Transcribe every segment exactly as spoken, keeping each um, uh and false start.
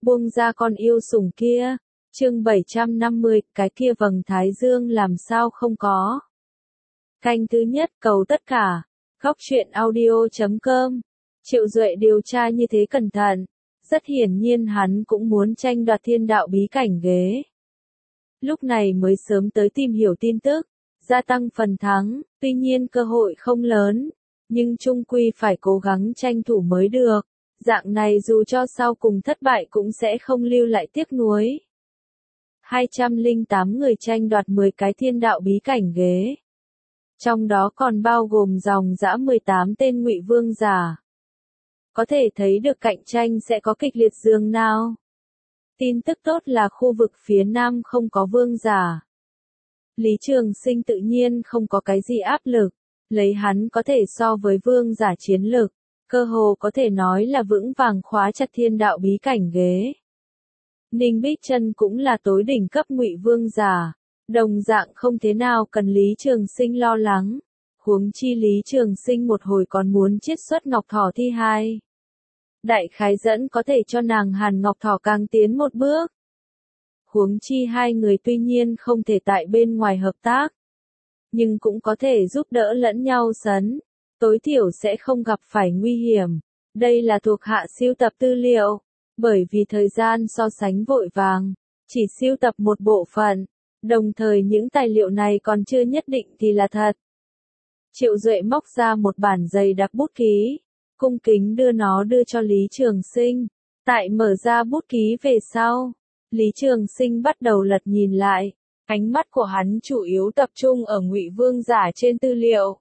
buông ra con yêu sủng kia. Chương bảy trăm năm mươi, cái kia vầng thái dương làm sao không có. Canh thứ nhất, cầu tất cả. Góc truyện audio chấm com. Triệu Duệ điều tra như thế cẩn thận, rất hiển nhiên hắn cũng muốn tranh đoạt thiên đạo bí cảnh ghế. Lúc này mới sớm tới tìm hiểu tin tức, gia tăng phần thắng, tuy nhiên cơ hội không lớn, nhưng chung quy phải cố gắng tranh thủ mới được. Dạng này dù cho sau cùng thất bại cũng sẽ không lưu lại tiếc nuối. hai trăm lẻ tám người tranh đoạt mười cái thiên đạo bí cảnh ghế. Trong đó còn bao gồm dòng dã mười tám tên ngụy vương giả. Có thể thấy được cạnh tranh sẽ có kịch liệt dường nào. Tin tức tốt là khu vực phía Nam không có vương giả. Lý Trường Sinh tự nhiên không có cái gì áp lực, lấy hắn có thể so với vương giả chiến lực, cơ hồ có thể nói là vững vàng khóa chặt thiên đạo bí cảnh ghế. Ninh Bích Trân cũng là tối đỉnh cấp ngụy vương giả, đồng dạng không thế nào cần Lý Trường Sinh lo lắng, huống chi Lý Trường Sinh một hồi còn muốn chiết xuất Ngọc Thỏ thi hai. Đại khái dẫn có thể cho nàng Hàn Ngọc Thỏ càng tiến một bước. Huống chi hai người tuy nhiên không thể tại bên ngoài hợp tác, nhưng cũng có thể giúp đỡ lẫn nhau sấn, tối thiểu sẽ không gặp phải nguy hiểm. Đây là thuộc hạ siêu tập tư liệu, bởi vì thời gian so sánh vội vàng, chỉ siêu tập một bộ phận, đồng thời những tài liệu này còn chưa nhất định thì là thật. Triệu Duệ móc ra một bản dày đặc bút ký, cung kính đưa nó đưa cho Lý Trường Sinh. Tại mở ra bút ký về sau, Lý Trường Sinh bắt đầu lật nhìn lại, ánh mắt của hắn chủ yếu tập trung ở ngụy vương giả trên tư liệu.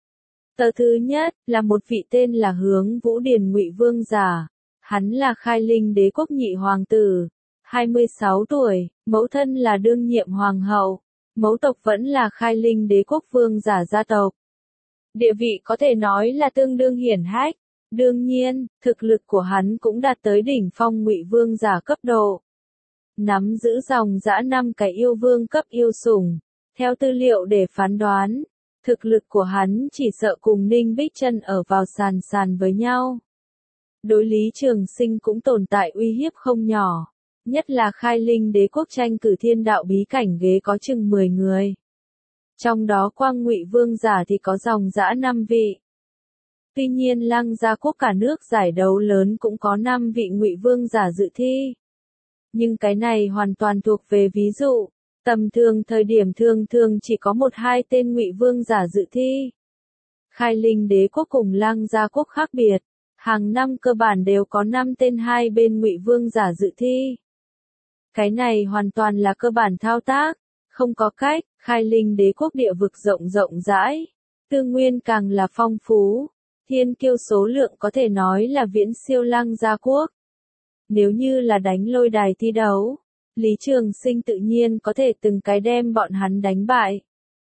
Tờ thứ nhất là một vị tên là Hướng Vũ Điền ngụy vương giả, hắn là Khai Linh Đế quốc nhị hoàng tử, hai mươi sáu tuổi, mẫu thân là đương nhiệm hoàng hậu, mẫu tộc vẫn là Khai Linh Đế quốc vương giả gia tộc. Địa vị có thể nói là tương đương hiển hách. Đương nhiên, thực lực của hắn cũng đạt tới đỉnh phong ngụy vương giả cấp độ. Nắm giữ dòng dã năm cái yêu vương cấp yêu sủng. Theo tư liệu để phán đoán, thực lực của hắn chỉ sợ cùng Ninh Bích Trân ở vào sàn sàn với nhau. Đối Lý Trường Sinh cũng tồn tại uy hiếp không nhỏ, nhất là Khai Linh Đế quốc tranh cử thiên đạo bí cảnh ghế có chừng mười người. Trong đó quang ngụy vương giả thì có dòng dã năm vị. Tuy nhiên Lăng Gia quốc cả nước giải đấu lớn cũng có năm vị ngụy vương giả dự thi. Nhưng cái này hoàn toàn thuộc về ví dụ, tầm thường thời điểm thường thường chỉ có một hai tên ngụy vương giả dự thi. Khai Linh Đế quốc cùng Lăng Gia quốc khác biệt, hàng năm cơ bản đều có năm tên hai bên ngụy vương giả dự thi. Cái này hoàn toàn là cơ bản thao tác, không có cách. Khai Linh Đế quốc địa vực rộng rộng rãi, tư nguyên càng là phong phú. Thiên kiêu số lượng có thể nói là viễn siêu Lăng Gia quốc. Nếu như là đánh lôi đài thi đấu, Lý Trường Sinh tự nhiên có thể từng cái đem bọn hắn đánh bại.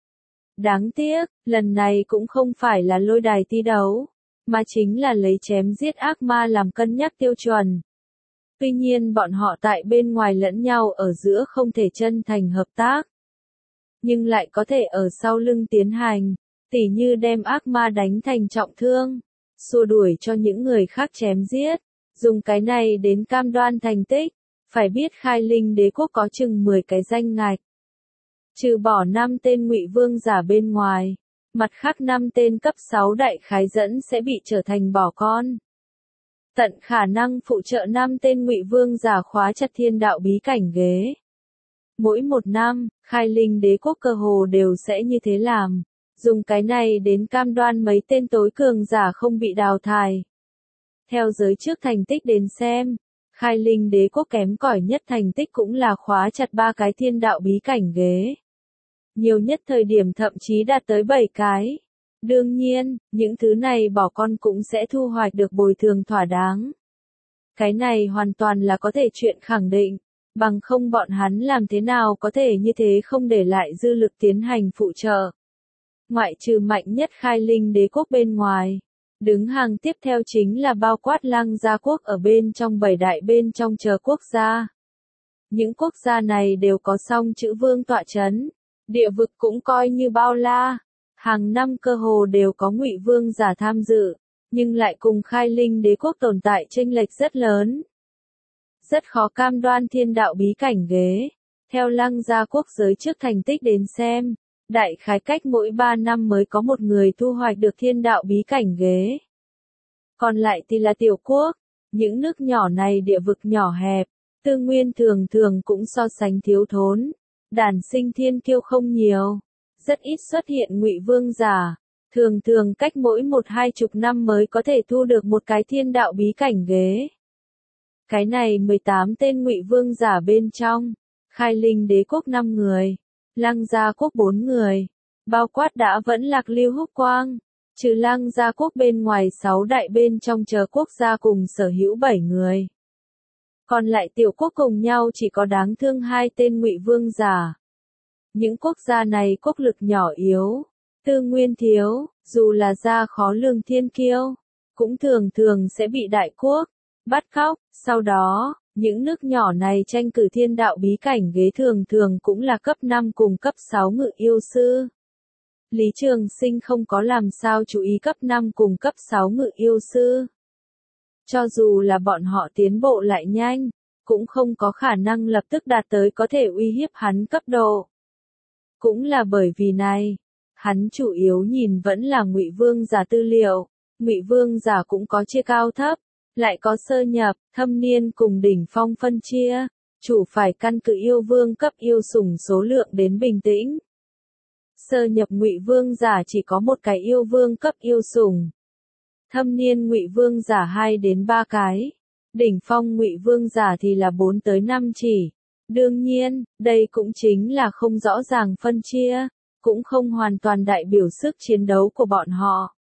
Đáng tiếc, lần này cũng không phải là lôi đài thi đấu, mà chính là lấy chém giết ác ma làm cân nhắc tiêu chuẩn. Tuy nhiên bọn họ tại bên ngoài lẫn nhau ở giữa không thể chân thành hợp tác, nhưng lại có thể ở sau lưng tiến hành. Tỉ như đem ác ma đánh thành trọng thương, xua đuổi cho những người khác chém giết, dùng cái này đến cam đoan thành tích. Phải biết Khai Linh Đế quốc có chừng mười cái danh ngạch, trừ bỏ năm tên ngụy vương giả bên ngoài, mặt khác năm tên cấp sáu đại khái dẫn sẽ bị trở thành bỏ con. Tận khả năng phụ trợ năm tên ngụy vương giả khóa chặt thiên đạo bí cảnh ghế. Mỗi một năm, Khai Linh Đế quốc cơ hồ đều sẽ như thế làm. Dùng cái này đến cam đoan mấy tên tối cường giả không bị đào thải. Theo giới trước thành tích đến xem, Khai Linh Đế quốc kém cỏi nhất thành tích cũng là khóa chặt ba cái thiên đạo bí cảnh ghế. Nhiều nhất thời điểm thậm chí đạt tới bảy cái. Đương nhiên, những thứ này bỏ con cũng sẽ thu hoạch được bồi thường thỏa đáng. Cái này hoàn toàn là có thể chuyện khẳng định, bằng không bọn hắn làm thế nào có thể như thế không để lại dư lực tiến hành phụ trợ. Ngoại trừ mạnh nhất Khai Linh Đế quốc bên ngoài, đứng hàng tiếp theo chính là bao quát Lăng Gia quốc ở bên trong bảy đại bên trong chờ quốc gia. Những quốc gia này đều có song chữ vương tọa chấn, địa vực cũng coi như bao la, hàng năm cơ hồ đều có ngụy vương giả tham dự, nhưng lại cùng Khai Linh Đế quốc tồn tại chênh lệch rất lớn. rất khó cam đoan thiên đạo bí cảnh ghế. Theo Lăng Gia Quốc giới trước thành tích đến xem, đại khái cách mỗi ba năm mới có một người thu hoạch được thiên đạo bí cảnh ghế. Còn lại thì là tiểu quốc, những nước nhỏ này địa vực nhỏ hẹp, tư nguyên thường thường cũng so sánh thiếu thốn, đản sinh thiên kiêu không nhiều, rất ít xuất hiện ngụy vương giả, thường thường cách mỗi một hai chục năm mới có thể thu được một cái thiên đạo bí cảnh ghế. Cái này mười tám tên ngụy vương giả bên trong, Khai Linh Đế quốc năm người, Lăng Gia Quốc bốn người, bao quát đã vẫn Lạc Lưu Húc Quang, trừ Lăng Gia Quốc bên ngoài sáu đại bên trong chờ quốc gia cùng sở hữu bảy người. Còn lại tiểu quốc cùng nhau chỉ có đáng thương hai tên ngụy vương giả. Những quốc gia này quốc lực nhỏ yếu, tư nguyên thiếu, dù là gia khó lường thiên kiêu, cũng thường thường sẽ bị đại quốc bắt cóc. Sau đó, những nước nhỏ này tranh cử thiên đạo bí cảnh ghế thường thường cũng là cấp năm cùng cấp sáu ngự yêu sư. Lý Trường Sinh không có làm sao chú ý cấp năm cùng cấp sáu ngự yêu sư. Cho dù là bọn họ tiến bộ lại nhanh, cũng không có khả năng lập tức đạt tới có thể uy hiếp hắn cấp độ. Cũng là bởi vì này, hắn chủ yếu nhìn vẫn là ngụy vương giả tư liệu, ngụy vương giả cũng có chia cao thấp, lại có sơ nhập, thâm niên cùng đỉnh phong phân chia, chủ phải căn cứ yêu vương cấp yêu sủng số lượng đến bình tĩnh. Sơ nhập ngụy vương giả chỉ có một cái yêu vương cấp yêu sủng. Thâm niên ngụy vương giả hai đến ba cái, đỉnh phong ngụy vương giả thì là bốn tới năm chỉ. Đương nhiên, đây cũng chính là không rõ ràng phân chia, cũng không hoàn toàn đại biểu sức chiến đấu của bọn họ.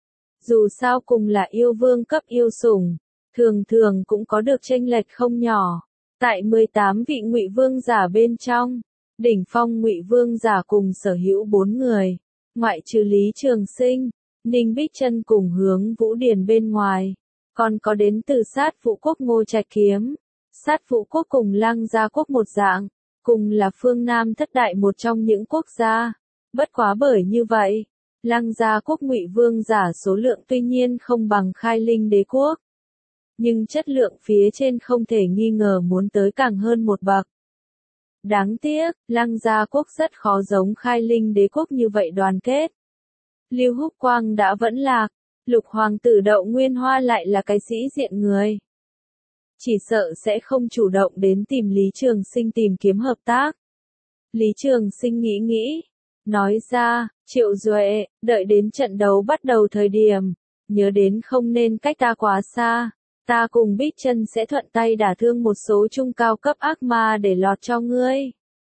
Dù sao cùng là yêu vương cấp yêu sủng, thường thường cũng có được chênh lệch không nhỏ. Tại mười tám vị ngụy vương giả bên trong, đỉnh phong ngụy vương giả cùng sở hữu bốn người, ngoại trừ Lý Trường Sinh, Ninh Bích Chân cùng Hướng Vũ Điền bên ngoài, còn có đến từ Sát Phụ Quốc Ngô Trạch Kiếm. Sát Phụ Quốc cùng Lăng Gia Quốc một dạng, cùng là phương Nam thất đại một trong những quốc gia. Bất quá bởi như vậy, Lăng Gia Quốc ngụy vương giả số lượng tuy nhiên không bằng Khai Linh Đế quốc, nhưng chất lượng phía trên không thể nghi ngờ muốn tới càng hơn một bậc. Đáng tiếc, Lăng Gia Quốc rất khó giống Khai Linh Đế quốc như vậy đoàn kết. Lưu Húc Quang đã vẫn lạc, Lục Hoàng tử Đậu Nguyên Hoa lại là cái sĩ diện người. Chỉ sợ sẽ không chủ động đến tìm Lý Trường Sinh tìm kiếm hợp tác. Lý Trường Sinh nghĩ nghĩ, nói ra, Triệu Duệ, đợi đến trận đấu bắt đầu thời điểm, nhớ đến không nên cách ta quá xa, ta cùng Bích Chân sẽ thuận tay đả thương một số trung cao cấp ác ma để lọt cho ngươi.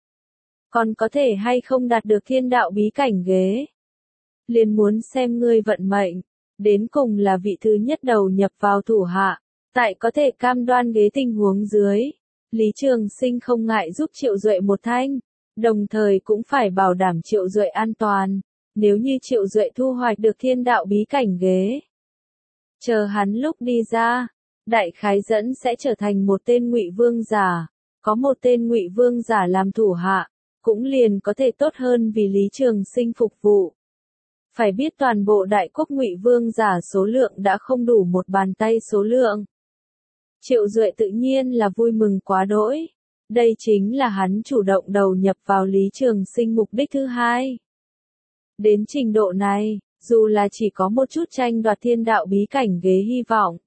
Còn có thể hay không đạt được thiên đạo bí cảnh ghế? Liền muốn xem ngươi vận mệnh, đến cùng là vị thứ nhất đầu nhập vào thủ hạ. Tại có thể cam đoan ghế tình huống dưới, Lý Trường Sinh không ngại giúp Triệu Duệ một thanh, đồng thời cũng phải bảo đảm Triệu Duệ an toàn, nếu như Triệu Duệ thu hoạch được thiên đạo bí cảnh ghế. Chờ hắn lúc đi ra, đại khái dẫn sẽ trở thành một tên ngụy vương giả, có một tên ngụy vương giả làm thủ hạ, cũng liền có thể tốt hơn vì Lý Trường Sinh phục vụ. Phải biết toàn bộ đại quốc ngụy vương giả số lượng đã không đủ một bàn tay số lượng. Triệu Duệ tự nhiên là vui mừng quá đỗi. Đây chính là hắn chủ động đầu nhập vào Lý Trường Sinh mục đích thứ hai. Đến trình độ này, dù là chỉ có một chút tranh đoạt thiên đạo bí cảnh ghế hy vọng,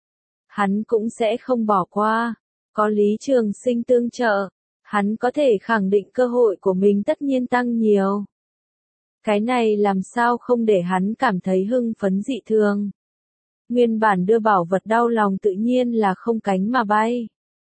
hắn cũng sẽ không bỏ qua. Có Lý Trường Sinh tương trợ, hắn có thể khẳng định cơ hội của mình tất nhiên tăng nhiều. Cái này làm sao không để hắn cảm thấy hưng phấn dị thường. Nguyên bản đưa bảo vật đau lòng tự nhiên là không cánh mà bay.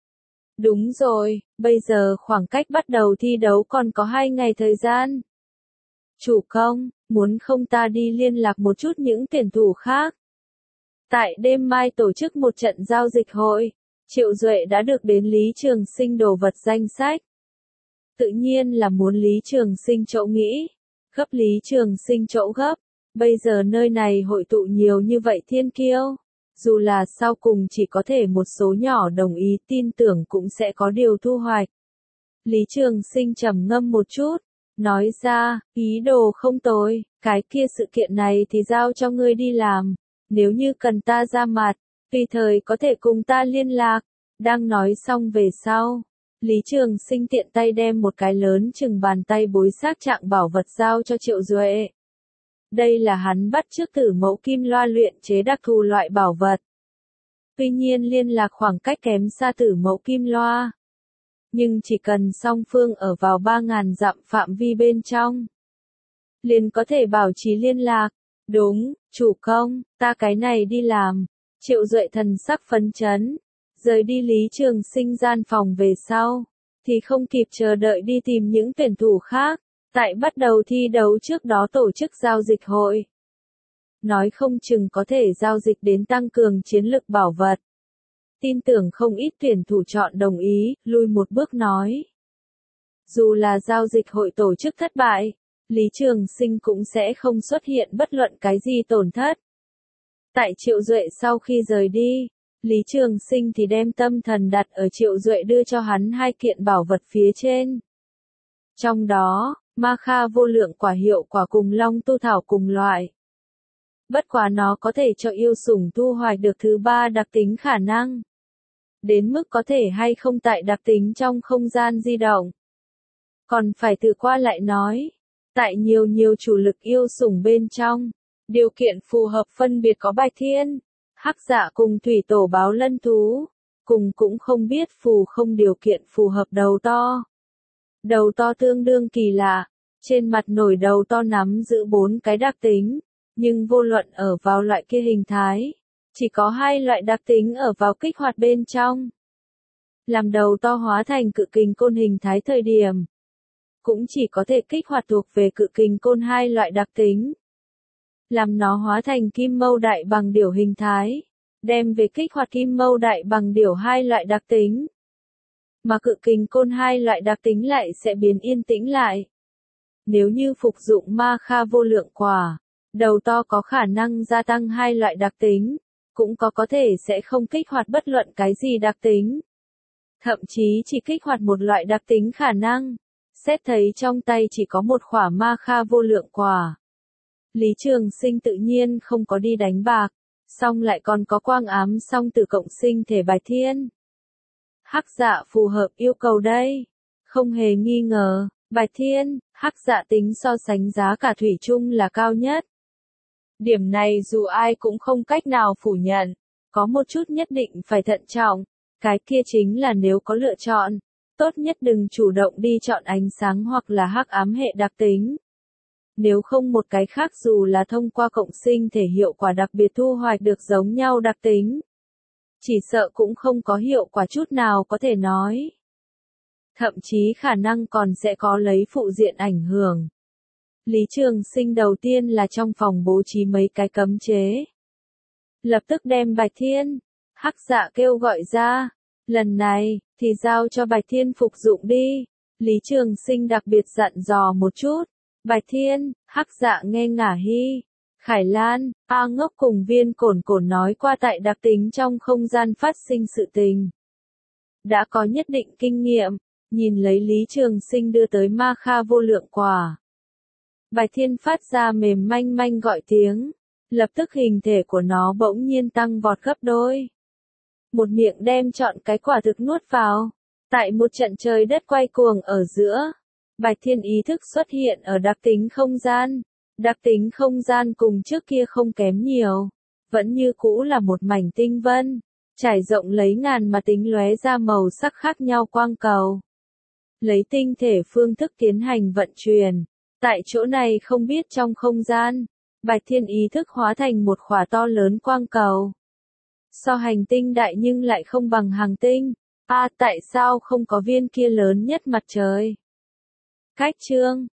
Đúng rồi, bây giờ khoảng cách bắt đầu thi đấu còn có hai ngày thời gian. Chủ công, muốn không ta đi liên lạc một chút những tuyển thủ khác. Tại đêm mai tổ chức một trận giao dịch hội, Triệu Duệ đã được đến Lý Trường Sinh đồ vật danh sách. Tự nhiên là muốn Lý Trường Sinh chỗ nghĩ, gấp Lý Trường Sinh chỗ gấp. Bây giờ nơi này hội tụ nhiều như vậy thiên kiêu, dù là sau cùng chỉ có thể một số nhỏ đồng ý tin tưởng cũng sẽ có điều thu hoạch. Lý Trường Sinh trầm ngâm một chút, nói ra, ý đồ không tồi, cái kia sự kiện này thì giao cho ngươi đi làm, nếu như cần ta ra mặt, tùy thời có thể cùng ta liên lạc, Đang nói xong về sau, Lý Trường Sinh tiện tay đem một cái lớn chừng bàn tay bối xác trạng bảo vật giao cho Triệu Duệ. Đây là hắn bắt chước Tử Mẫu Kim Loa luyện chế đặc thù loại bảo vật. Tuy nhiên liên lạc khoảng cách kém xa Tử Mẫu Kim Loa. Nhưng chỉ cần song phương ở vào ba ngàn dặm phạm vi bên trong, liền có thể bảo trì liên lạc. Đúng, chủ công, ta cái này đi làm. Triệu Duệ thần sắc phấn chấn. Rời đi Lý Trường Sinh gian phòng về sau, thì không kịp chờ đợi đi tìm những tuyển thủ khác, tại bắt đầu thi đấu trước đó tổ chức giao dịch hội. Nói không chừng có thể giao dịch đến tăng cường chiến lực bảo vật. Tin tưởng không ít tuyển thủ chọn đồng ý, lui một bước nói. Dù là giao dịch hội tổ chức thất bại, Lý Trường Sinh cũng sẽ không xuất hiện bất luận cái gì tổn thất. Tại Triệu Duệ sau khi rời đi, Lý Trường Sinh thì đem tâm thần đặt ở Triệu Duệ đưa cho hắn hai kiện bảo vật phía trên. Trong đó, Ma Kha vô lượng quả hiệu quả cùng Long tu thảo cùng loại. Bất quá nó có thể cho yêu sủng thu hoạch được thứ ba đặc tính khả năng. Đến mức có thể hay không tại đặc tính trong không gian di động. Còn phải tự qua lại nói, tại nhiều nhiều chủ lực yêu sủng bên trong, điều kiện phù hợp phân biệt có Bạch Thiên, Hắc Dạ cùng Thủy Tổ báo lân thú, cùng cũng không biết phù không điều kiện phù hợp đầu to. Đầu to tương đương kỳ lạ, trên mặt nổi đầu to nắm giữ bốn cái đặc tính, nhưng vô luận ở vào loại kia hình thái, chỉ có hai loại đặc tính ở vào kích hoạt bên trong. Làm đầu to hóa thành cự kình côn hình thái thời điểm, cũng chỉ có thể kích hoạt thuộc về cự kình côn hai loại đặc tính. Làm nó hóa thành kim mâu đại bằng điểu hình thái, đem về kích hoạt kim mâu đại bằng điểu hai loại đặc tính. Mà cự kình côn hai loại đặc tính lại sẽ biến yên tĩnh lại. Nếu như phục dụng Ma Kha vô lượng quả, đầu to có khả năng gia tăng hai loại đặc tính, cũng có có thể sẽ không kích hoạt bất luận cái gì đặc tính. Thậm chí chỉ kích hoạt một loại đặc tính khả năng. Xét thấy trong tay chỉ có một khỏa Ma Kha vô lượng quả. Lý Trường Sinh tự nhiên không có đi đánh bạc, song lại còn có quang ám song tử cộng sinh thể Bạch Thiên. Hắc Dạ phù hợp yêu cầu đây. Không hề nghi ngờ, Bạch Thiên, Hắc Dạ tính so sánh giá cả thủy chung là cao nhất. Điểm này dù ai cũng không cách nào phủ nhận, có một chút nhất định phải thận trọng, cái kia chính là nếu có lựa chọn, tốt nhất đừng chủ động đi chọn ánh sáng hoặc là hắc ám hệ đặc tính. Nếu không một cái khác dù là thông qua cộng sinh thể hiệu quả đặc biệt thu hoạch được giống nhau đặc tính, chỉ sợ cũng không có hiệu quả chút nào có thể nói. Thậm chí khả năng còn sẽ có lấy phụ diện ảnh hưởng. Lý Trường Sinh đầu tiên là trong phòng bố trí mấy cái cấm chế. Lập tức đem Bạch Thiên, Hắc Dạ kêu gọi ra. Lần này, thì giao cho Bạch Thiên phục dụng đi. Lý Trường Sinh đặc biệt dặn dò một chút. Bạch Thiên, Hắc Dạ nghe Ngả Hy, Khải Lan, A Ngốc cùng Viên Cổn Cổn nói qua tại đặc tính trong không gian phát sinh sự tình. Đã có nhất định kinh nghiệm, nhìn lấy Lý Trường Sinh đưa tới Ma Kha vô lượng quả. Bạch Thiên phát ra mềm manh manh gọi tiếng, lập tức hình thể của nó bỗng nhiên tăng vọt gấp đôi. Một miệng đem trọn cái quả thực nuốt vào, tại một trận trời đất quay cuồng ở giữa. Bạch Thiên ý thức xuất hiện ở đặc tính không gian, đặc tính không gian cùng trước kia không kém nhiều, vẫn như cũ là một mảnh tinh vân, trải rộng lấy ngàn mà tính lóe ra màu sắc khác nhau quang cầu. Lấy tinh thể phương thức tiến hành vận chuyển, tại chỗ này không biết trong không gian, Bạch Thiên ý thức hóa thành một khỏa to lớn quang cầu. So hành tinh đại nhưng lại không bằng hành tinh, à tại sao không có viên kia lớn nhất mặt trời? Cách chương